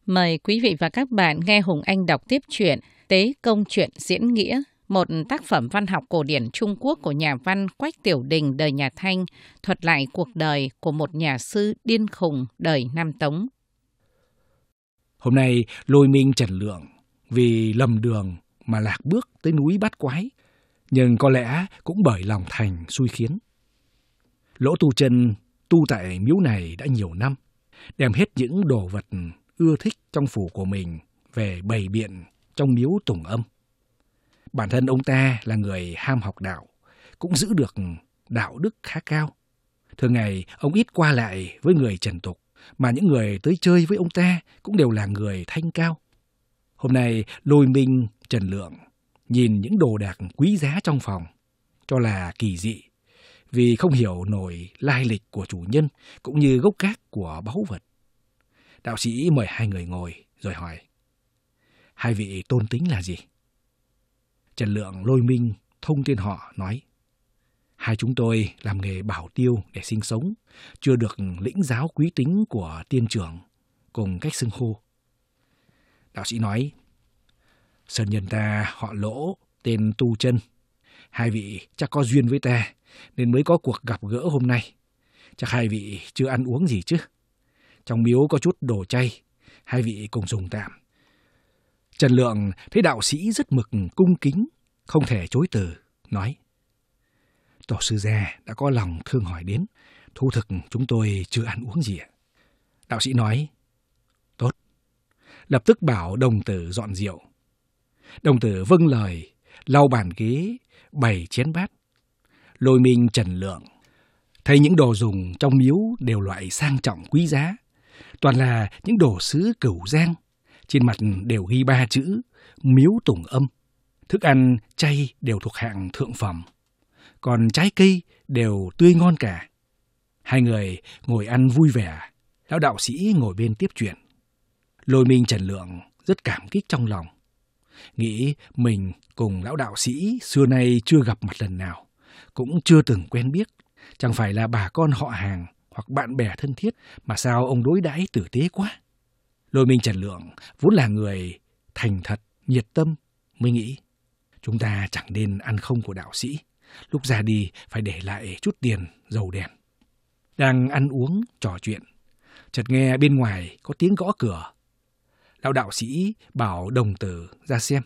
Mời quý vị và các bạn nghe Hùng Anh đọc tiếp truyện Tế Công Truyện Diễn Nghĩa, một tác phẩm văn học cổ điển Trung Quốc của nhà văn Quách Tiểu Đình đời nhà Thanh, thuật lại cuộc đời của một nhà sư điên khùng đời Nam Tống. Hôm nay Lôi Minh Trần Lượng vì lầm đường mà lạc bước tới núi Bát Quái, nhưng có lẽ cũng bởi lòng thành xui khiến. Lỗ Tu Chân tu tại miếu này đã nhiều năm, đem hết những đồ vật ưa thích trong phủ của mình về bày biện trong miếu tùng âm. Bản thân ông ta là người ham học đạo, cũng giữ được đạo đức khá cao. Thường ngày ông ít qua lại với người trần tục, mà những người tới chơi với ông ta cũng đều là người thanh cao. Hôm nay Lôi Minh Trần Lượng nhìn những đồ đạc quý giá trong phòng cho là kỳ dị, vì không hiểu nổi lai lịch của chủ nhân cũng như gốc gác của báu vật. Đạo sĩ mời hai người ngồi rồi hỏi: hai vị tôn tính là gì? Trần Lượng Lôi Minh thông tên họ nói: hai chúng tôi làm nghề bảo tiêu để sinh sống, chưa được lĩnh giáo quý tính của tiên trưởng cùng cách xưng hô. Đạo sĩ nói: sơn nhân ta họ Lỗ, tên Tu Chân. Hai vị chắc có duyên với ta nên mới có cuộc gặp gỡ hôm nay. Chắc hai vị chưa ăn uống gì chứ? Trong miếu có chút đồ chay, hai vị cùng dùng tạm. Trần Lượng thấy đạo sĩ rất mực cung kính, không thể chối từ, nói: tổ sư gia đã có lòng thương hỏi đến, thú thực chúng tôi chưa ăn uống gì ạ. Đạo sĩ nói: tốt. Lập tức bảo đồng tử dọn rượu. Đồng tử vâng lời, lau bàn ghế, bày chén bát. Lôi Minh Trần Lượng thấy những đồ dùng trong miếu đều loại sang trọng quý giá, toàn là những đồ sứ Cửu Giang. Trên mặt đều ghi 3 chữ miếu tùng âm. Thức ăn chay đều thuộc hạng thượng phẩm, còn trái cây đều tươi ngon cả. Hai người ngồi ăn vui vẻ, lão đạo sĩ ngồi bên tiếp chuyện. Lôi Minh Trần Lượng rất cảm kích trong lòng, nghĩ mình cùng lão đạo sĩ xưa nay chưa gặp mặt lần nào, cũng chưa từng quen biết, chẳng phải là bà con họ hàng hoặc bạn bè thân thiết, mà sao ông đối đãi tử tế quá. Lôi Minh Trần Lượng vốn là người thành thật, nhiệt tâm, mới nghĩ chúng ta chẳng nên ăn không của đạo sĩ, lúc ra đi phải để lại chút tiền dầu đèn. Đang ăn uống trò chuyện, chợt nghe bên ngoài có tiếng gõ cửa. Lão đạo sĩ bảo đồng tử ra xem.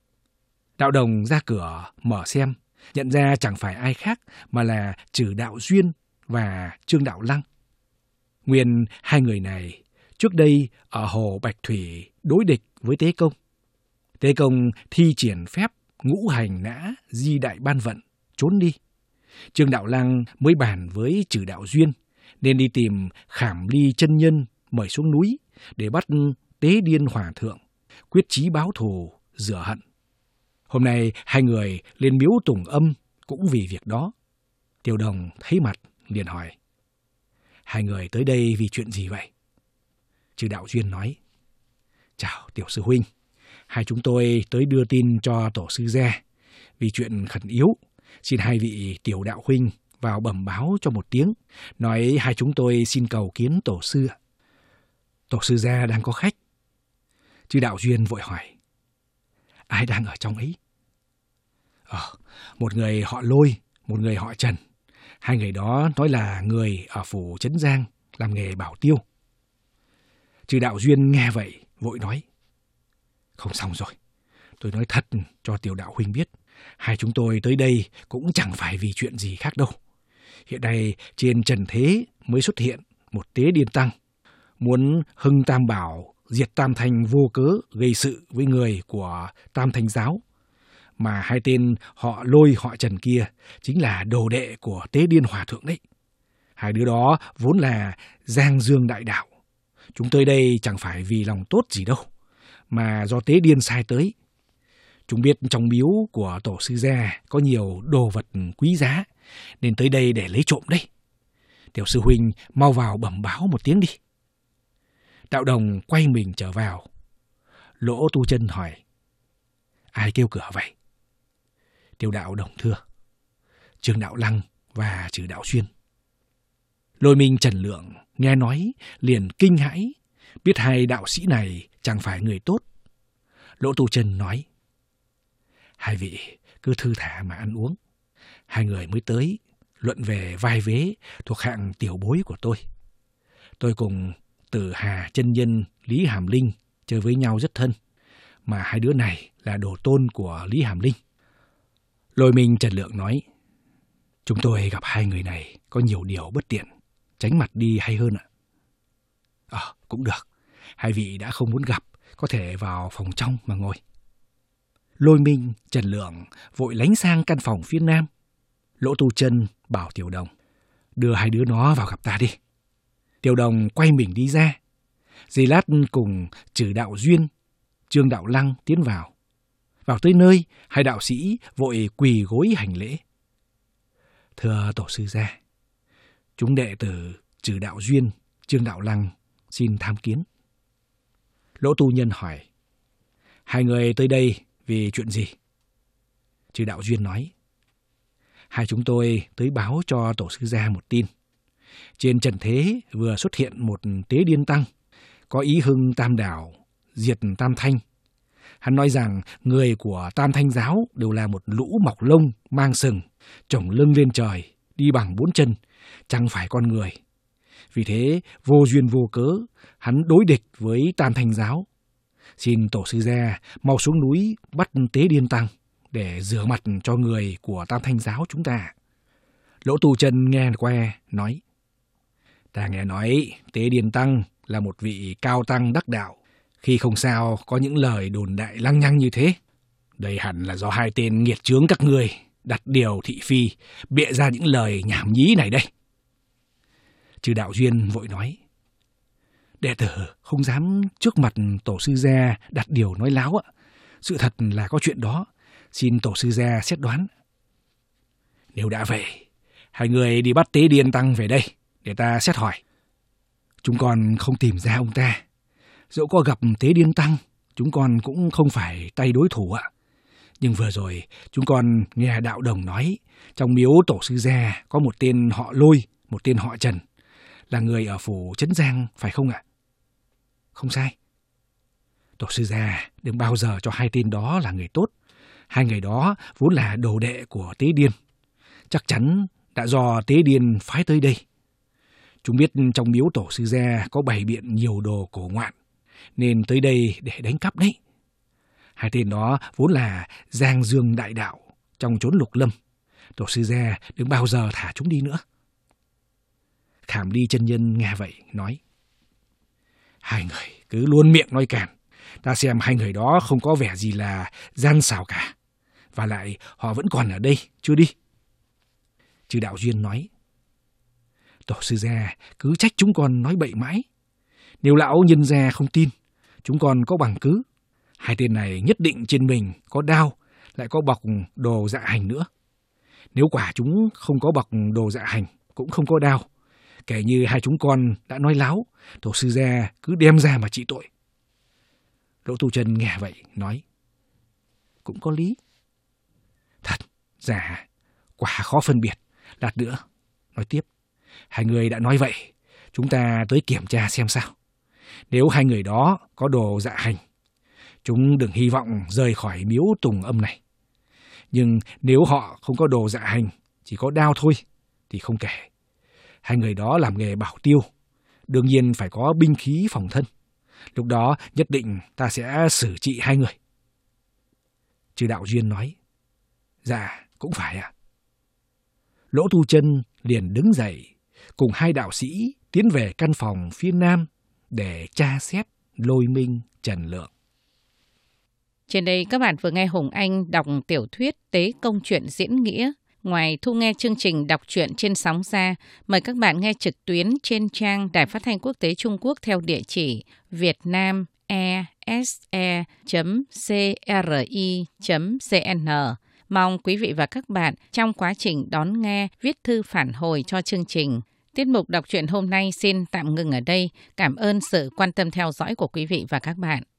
Đạo đồng ra cửa mở xem, nhận ra chẳng phải ai khác mà là Trừ Đạo Duyên và Trương Đạo Lăng. Nguyên hai người này trước đây ở hồ Bạch Thủy đối địch với Tế Công. Tế Công thi triển phép ngũ hành nã di đại ban vận, trốn đi. Trương Đạo Lăng mới bàn với Trừ Đạo Duyên nên đi tìm Khảm Ly chân nhân mời xuống núi để bắt Tế Điên Hòa Thượng, quyết chí báo thù rửa hận. Hôm nay hai người lên miếu tùng âm cũng vì việc đó. Tiểu Đồng thấy mặt liền hỏi: hai người tới đây vì chuyện gì vậy? Trừ Đạo Duyên nói: chào tiểu sư huynh, hai chúng tôi tới đưa tin cho tổ sư gia vì chuyện khẩn yếu, xin hai vị tiểu đạo huynh vào bẩm báo cho một tiếng, nói hai chúng tôi xin cầu kiến tổ sư. Tổ sư gia đang có khách. Trừ Đạo Duyên vội hỏi: ai đang ở trong ấy? Một người họ Lôi, một người họ Trần. Hai người đó nói là người ở phủ Trấn Giang làm nghề bảo tiêu. Trừ Đạo Duyên nghe vậy vội nói: không xong rồi, tôi nói thật cho tiểu đạo huynh biết, hai chúng tôi tới đây cũng chẳng phải vì chuyện gì khác đâu. Hiện nay trên trần thế mới xuất hiện một Tế Điên Tăng, muốn hưng Tam Bảo, diệt Tam Thanh vô cớ gây sự với người của Tam Thanh giáo. Mà hai tên họ Lôi họ Trần kia chính là đồ đệ của Tế Điên Hòa Thượng đấy. Hai đứa đó vốn là Giang Dương đại đạo. Chúng tới đây chẳng phải vì lòng tốt gì đâu, mà do Tế Điên sai tới. Chúng biết trong miếu của tổ sư gia có nhiều đồ vật quý giá, nên tới đây để lấy trộm đấy. Tiểu sư huynh mau vào bẩm báo một tiếng đi. Đạo đồng quay mình trở vào. Lỗ Tu Chân hỏi: ai kêu cửa vậy? Tiểu đạo đồng thưa: Trương Đạo Lăng và Trừ Đạo Duyên. Lôi Minh Trần Lượng nghe nói liền kinh hãi, biết hai đạo sĩ này chẳng phải người tốt. Lỗ Tu Chân nói, hai vị cứ thư thả mà ăn uống. Hai người mới tới luận về vai vế thuộc hạng tiểu bối của tôi. Tôi cùng Tử Hà chân nhân Lý Hàm Linh chơi với nhau rất thân, mà hai đứa này là đồ tôn của Lý Hàm Linh. Lôi Minh Trần Lượng nói, chúng tôi gặp hai người này có nhiều điều bất tiện, tránh mặt đi hay hơn ạ. Cũng được, hai vị đã không muốn gặp, có thể vào phòng trong mà ngồi. Lôi Minh Trần Lượng vội lánh sang căn phòng phía nam. Lỗ Tu Chân bảo Tiểu Đồng, đưa hai đứa nó vào gặp ta đi. Tiểu Đồng quay mình đi ra. Giây lát cùng Trừ Đạo Duyên, Trương Đạo Lăng tiến vào. Vào tới nơi, hai đạo sĩ vội quỳ gối hành lễ. Thưa tổ sư gia, chúng đệ tử Trừ Đạo Duyên, Trương Đạo Lăng xin tham kiến. Lỗ tu nhân hỏi, hai người tới đây vì chuyện gì? Trừ Đạo Duyên nói, hai chúng tôi tới báo cho tổ sư gia một tin. Trên trần thế vừa xuất hiện một tế điên tăng, có ý hưng Tam Đảo, diệt Tam Thanh. Hắn nói rằng người của Tam Thanh giáo đều là một lũ mọc lông, mang sừng, chổng lưng lên trời, đi bằng 4 chân, chẳng phải con người. Vì thế, vô duyên vô cớ, hắn đối địch với Tam Thanh giáo. Xin tổ sư gia mau xuống núi bắt tế điên tăng để rửa mặt cho người của Tam Thanh giáo chúng ta. Lỗ Tu Chân nghe qua nói, ta nghe nói tế điên tăng là một vị cao tăng đắc đạo, khi không sao có những lời đồn đại lăng nhăng như thế. Đây hẳn là do hai tên nghiệt chướng các ngươi đặt điều thị phi, bịa ra những lời nhảm nhí này đây. Trừ Đạo Duyên vội nói, đệ tử không dám trước mặt tổ sư gia đặt điều nói láo ạ. Sự thật là có chuyện đó, xin tổ sư gia xét đoán. Nếu đã vậy, hai người đi bắt tế điên tăng về đây để ta xét hỏi. Chúng con không tìm ra ông ta. Dẫu có gặp tế điên tăng, chúng con cũng không phải tay đối thủ ạ. Nhưng vừa rồi chúng con nghe đạo đồng nói, trong miếu tổ sư gia có một tên họ Lôi, một tên họ Trần, là người ở phủ Trấn Giang phải không ạ? Không sai. Tổ sư gia đừng bao giờ cho hai tên đó là người tốt. Hai người đó vốn là đồ đệ của tế điên, chắc chắn đã do tế điên phái tới đây. Chúng biết trong miếu tổ sư gia có bày biện nhiều đồ cổ ngoạn, nên tới đây để đánh cắp đấy. Hai tên đó vốn là Giang Dương đại đạo trong chốn Lục Lâm. Tổ sư gia đừng bao giờ thả chúng đi nữa. Khảm Ly chân nhân nghe vậy nói, hai người cứ luôn miệng nói càn. Ta xem hai người đó không có vẻ gì là gian xảo cả. Và lại họ vẫn còn ở đây, chưa đi. Trừ Đạo Duyên nói, tổ sư gia cứ trách chúng con nói bậy mãi. Nếu lão nhân gia không tin, chúng con có bằng cứ. Hai tên này nhất định trên mình có đao, lại có bọc đồ dạ hành nữa. Nếu quả chúng không có bọc đồ dạ hành, cũng không có đao, kể như hai chúng con đã nói láo, tổ sư gia cứ đem ra mà trị tội. Lỗ Tu Chân nghe vậy nói, cũng có lý. Thật, giả, quả khó phân biệt. Lát nữa, nói tiếp. Hai người đã nói vậy, chúng ta tới kiểm tra xem sao. Nếu hai người đó có đồ dạ hành, chúng đừng hy vọng rời khỏi miếu Tùng Âm này. Nhưng nếu họ không có đồ dạ hành, chỉ có đao thôi, thì không kể. Hai người đó làm nghề bảo tiêu, đương nhiên phải có binh khí phòng thân. Lúc đó nhất định ta sẽ xử trị hai người. Trừ Đạo Duyên nói, dạ, cũng phải ạ. Lỗ Tu Chân liền đứng dậy, cùng hai đạo sĩ tiến về căn phòng phía nam để tra xét Lôi Minh Trần Lượng. Trên đây các bạn vừa nghe Hùng Anh đọc tiểu thuyết Tế Công Truyện Diễn Nghĩa. Ngoài thu nghe chương trình đọc truyện trên sóng ra, mời các bạn nghe trực tuyến trên trang Đài Phát thanh Quốc tế Trung Quốc theo địa chỉ vietnamese.cri.cn. Mong quý vị và các bạn trong quá trình đón nghe viết thư phản hồi cho chương trình. Tiết mục đọc truyện hôm nay xin tạm ngừng ở đây. Cảm ơn sự quan tâm theo dõi của quý vị và các bạn.